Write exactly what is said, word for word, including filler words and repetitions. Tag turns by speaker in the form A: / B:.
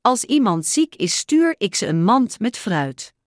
A: Als iemand ziek is, stuur ik ze een mand met fruit.